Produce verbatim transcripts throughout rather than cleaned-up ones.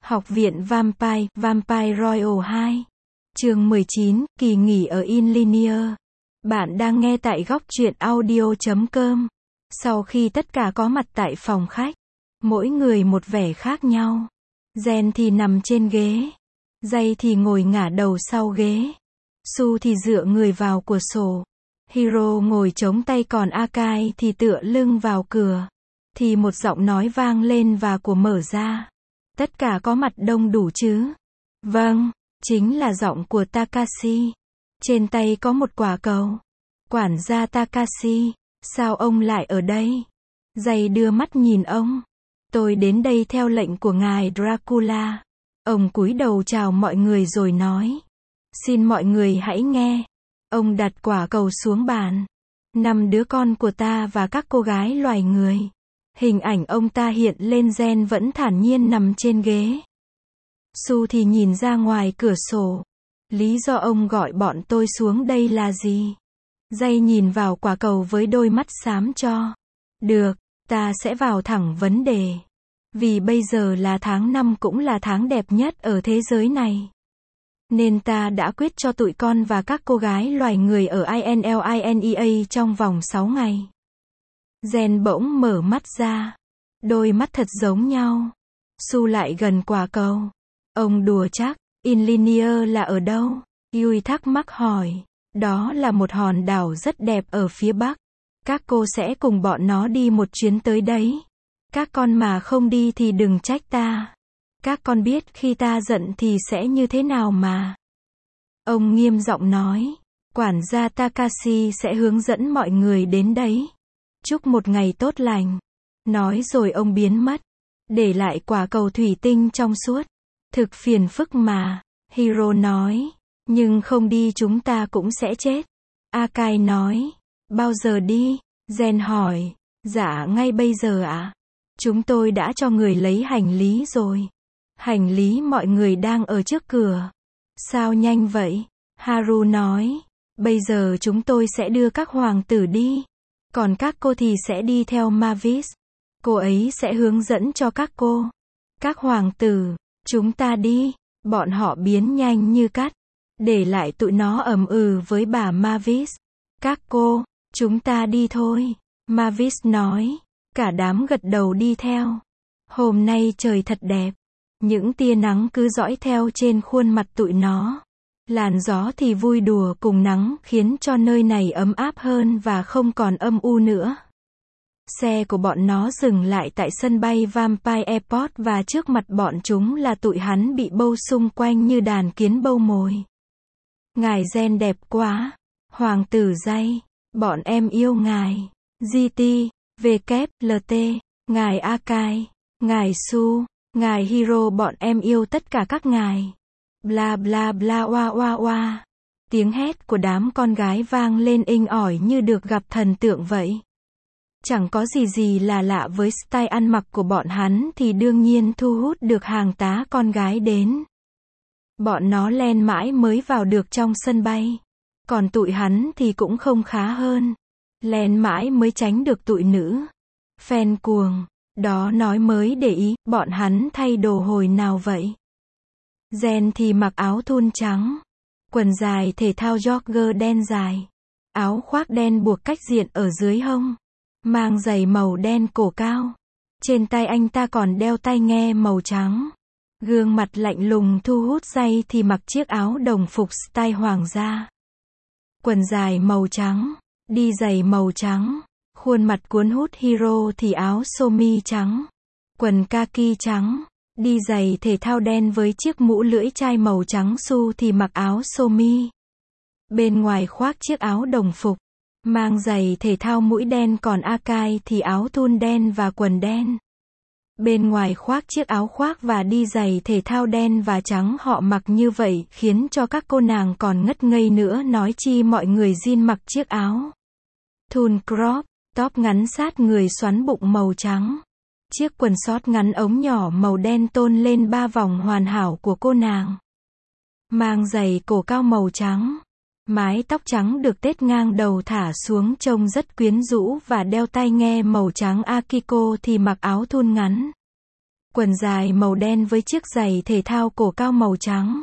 Học viện Vampire, Vampire Royale hai. Chương mười chín, kỳ nghỉ ở InLinear. Bạn đang nghe tại góc truyện audio chấm com. Sau khi tất cả có mặt tại phòng khách, mỗi người một vẻ khác nhau. Jen thì nằm trên ghế. Jay thì ngồi ngả đầu sau ghế. Su thì dựa người vào cửa sổ. Hiro ngồi chống tay còn Akai thì tựa lưng vào cửa. Thì một giọng nói vang lên và cửa mở ra. Tất cả có mặt đông đủ chứ? Vâng, chính là giọng của Takashi. Trên tay có một quả cầu. Quản gia Takashi, sao ông lại ở đây? Jay đưa mắt nhìn ông. Tôi đến đây theo lệnh của ngài Dracula. Ông cúi đầu chào mọi người rồi nói. Xin mọi người hãy nghe. Ông đặt quả cầu xuống bàn. Năm đứa con của ta và các cô gái loài người. Hình ảnh ông ta hiện lên. Jen vẫn thản nhiên nằm trên ghế. Su thì nhìn ra ngoài cửa sổ. Lý do ông gọi bọn tôi xuống đây là gì? Jay nhìn vào quả cầu với đôi mắt xám cho. Được, ta sẽ vào thẳng vấn đề. Vì bây giờ là tháng năm cũng là tháng đẹp nhất ở thế giới này. Nên ta đã quyết cho tụi con và các cô gái loài người ở InLinea trong vòng sáu ngày. Jen bỗng mở mắt ra. Đôi mắt thật giống nhau. Su lại gần quả cầu. Ông đùa chắc, InLinear là ở đâu? Yui thắc mắc hỏi. Đó là một hòn đảo rất đẹp ở phía bắc. Các cô sẽ cùng bọn nó đi một chuyến tới đấy. Các con mà không đi thì đừng trách ta. Các con biết khi ta giận thì sẽ như thế nào mà. Ông nghiêm giọng nói. Quản gia Takashi sẽ hướng dẫn mọi người đến đấy. Chúc một ngày tốt lành. Nói rồi ông biến mất. Để lại quả cầu thủy tinh trong suốt. Thực phiền phức mà. Hiro nói. Nhưng không đi chúng ta cũng sẽ chết. Akai nói. Bao giờ đi? Jen hỏi. Dạ ngay bây giờ ạ. À? Chúng tôi đã cho người lấy hành lý rồi. Hành lý mọi người đang ở trước cửa. Sao nhanh vậy? Haru nói. Bây giờ chúng tôi sẽ đưa các hoàng tử đi. Còn các cô thì sẽ đi theo Mavis. Cô ấy sẽ hướng dẫn cho các cô. Các hoàng tử, chúng ta đi. Bọn họ biến nhanh như cắt. Để lại tụi nó ầm ừ với bà Mavis. Các cô, chúng ta đi thôi. Mavis nói. Cả đám gật đầu đi theo. Hôm nay trời thật đẹp. Những tia nắng cứ dõi theo trên khuôn mặt tụi nó. Làn gió thì vui đùa cùng nắng khiến cho nơi này ấm áp hơn và không còn âm u nữa. Xe của bọn nó dừng lại tại sân bay Vampire Airport và trước mặt bọn chúng là tụi hắn bị bâu xung quanh như đàn kiến bâu mồi. Ngài Jen đẹp quá. Hoàng tử Jay. Bọn em yêu ngài. giê tê, vê kép, lờ tê. Ngài Akai. Ngài Su. Ngài Hiro bọn em yêu tất cả các ngài. Bla bla bla oa oa oa. Tiếng hét của đám con gái vang lên inh ỏi như được gặp thần tượng vậy. Chẳng có gì gì là lạ với style ăn mặc của bọn hắn thì đương nhiên thu hút được hàng tá con gái đến. Bọn nó len mãi mới vào được trong sân bay. Còn tụi hắn thì cũng không khá hơn. Len mãi mới tránh được tụi nữ. Fan cuồng. Đó nói mới để ý, bọn hắn thay đồ hồi nào vậy? Jen thì mặc áo thun trắng. Quần dài thể thao jogger đen dài. Áo khoác đen buộc cách diện ở dưới hông. Mang giày màu đen cổ cao. Trên tay anh ta còn đeo tai nghe màu trắng. Gương mặt lạnh lùng thu hút Jay thì mặc chiếc áo đồng phục style hoàng gia. Quần dài màu trắng. Đi giày màu trắng. Khuôn mặt cuốn hút Hiro thì áo sơ mi trắng. Quần kaki trắng. Đi giày thể thao đen với chiếc mũ lưỡi chai màu trắng. Su thì mặc áo sơ mi. Bên ngoài khoác chiếc áo đồng phục. Mang giày thể thao mũi đen còn Akai thì áo thun đen và quần đen. Bên ngoài khoác chiếc áo khoác và đi giày thể thao đen và trắng họ mặc như vậy khiến cho các cô nàng còn ngất ngây nữa nói chi mọi người jean mặc chiếc áo thun crop, top ngắn sát người xoắn bụng màu trắng. Chiếc quần sót ngắn ống nhỏ màu đen tôn lên ba vòng hoàn hảo của cô nàng. Mang giày cổ cao màu trắng. Mái tóc trắng được tết ngang đầu thả xuống trông rất quyến rũ và đeo tai nghe màu trắng. Akiko thì mặc áo thun ngắn. Quần dài màu đen với chiếc giày thể thao cổ cao màu trắng.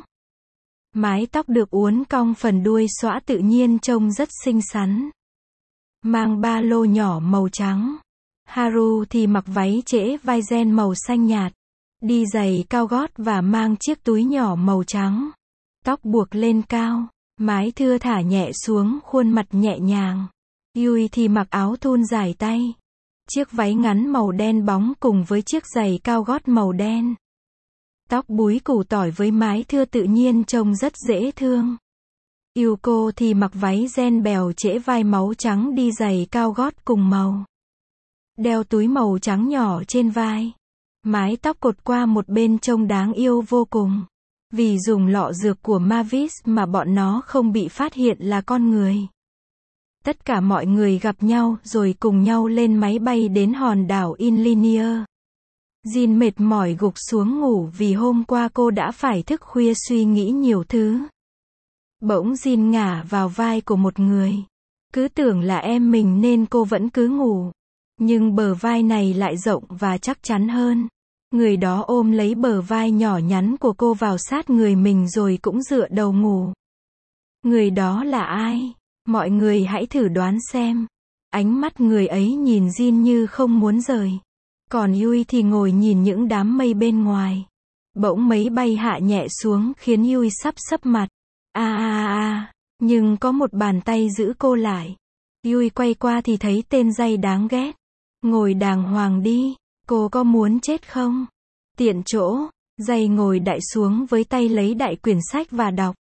Mái tóc được uốn cong phần đuôi xõa tự nhiên trông rất xinh xắn. Mang ba lô nhỏ màu trắng. Haru thì mặc váy trễ vai ren màu xanh nhạt. Đi giày cao gót và mang chiếc túi nhỏ màu trắng. Tóc buộc lên cao. Mái thưa thả nhẹ xuống, khuôn mặt nhẹ nhàng. Yui thì mặc áo thun dài tay. Chiếc váy ngắn màu đen bóng cùng với chiếc giày cao gót màu đen. Tóc búi củ tỏi với mái thưa tự nhiên trông rất dễ thương. Yuko thì mặc váy ren bèo trễ vai máu trắng đi giày cao gót cùng màu. Đeo túi màu trắng nhỏ trên vai. Mái tóc cột qua một bên trông đáng yêu vô cùng. Vì dùng lọ dược của Mavis mà bọn nó không bị phát hiện là con người. Tất cả mọi người gặp nhau rồi cùng nhau lên máy bay đến hòn đảo Inlinear. Jin mệt mỏi gục xuống ngủ vì hôm qua cô đã phải thức khuya suy nghĩ nhiều thứ. Bỗng Jin ngả vào vai của một người. Cứ tưởng là em mình nên cô vẫn cứ ngủ. Nhưng bờ vai này lại rộng và chắc chắn hơn. Người đó ôm lấy bờ vai nhỏ nhắn của cô vào sát người mình rồi cũng dựa đầu ngủ. Người đó là ai? Mọi người hãy thử đoán xem. Ánh mắt người ấy nhìn Jin như không muốn rời. Còn Yui thì ngồi nhìn những đám mây bên ngoài. Bỗng máy bay hạ nhẹ xuống khiến Yui sắp sấp mặt. A a a, nhưng có một bàn tay giữ cô lại. Yui quay qua thì thấy tên Jay đáng ghét. Ngồi đàng hoàng đi, cô có muốn chết không? Tiện chỗ, Jay ngồi đại xuống với tay lấy đại quyển sách và đọc.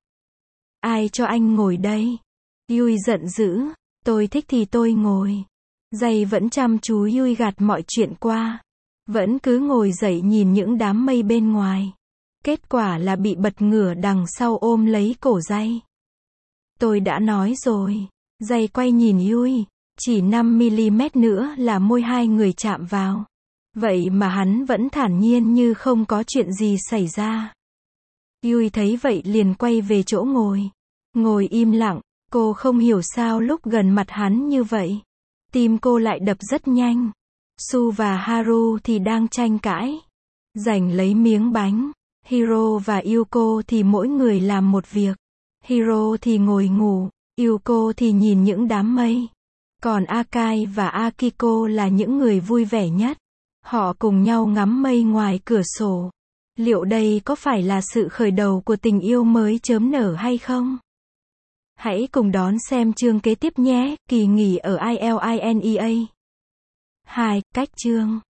Ai cho anh ngồi đây? Yui giận dữ, tôi thích thì tôi ngồi. Jay vẫn chăm chú Yui gạt mọi chuyện qua. Vẫn cứ ngồi dậy nhìn những đám mây bên ngoài. Kết quả là bị bật ngửa đằng sau ôm lấy cổ Jay. Tôi đã nói rồi. Jay quay nhìn Yui. Chỉ năm mi-li-mét nữa là môi hai người chạm vào. Vậy mà hắn vẫn thản nhiên như không có chuyện gì xảy ra. Yui thấy vậy liền quay về chỗ ngồi. Ngồi im lặng, cô không hiểu sao lúc gần mặt hắn như vậy. Tim cô lại đập rất nhanh. Su và Haru thì đang tranh cãi. Giành lấy miếng bánh. Hiro và Yuko thì mỗi người làm một việc. Hiro thì ngồi ngủ. Yuko thì nhìn những đám mây. Còn Akai và Akiko là những người vui vẻ nhất. Họ cùng nhau ngắm mây ngoài cửa sổ. Liệu đây có phải là sự khởi đầu của tình yêu mới chớm nở hay không? Hãy cùng đón xem chương kế tiếp nhé. Kỳ nghỉ ở Ilinea. hai. Cách chương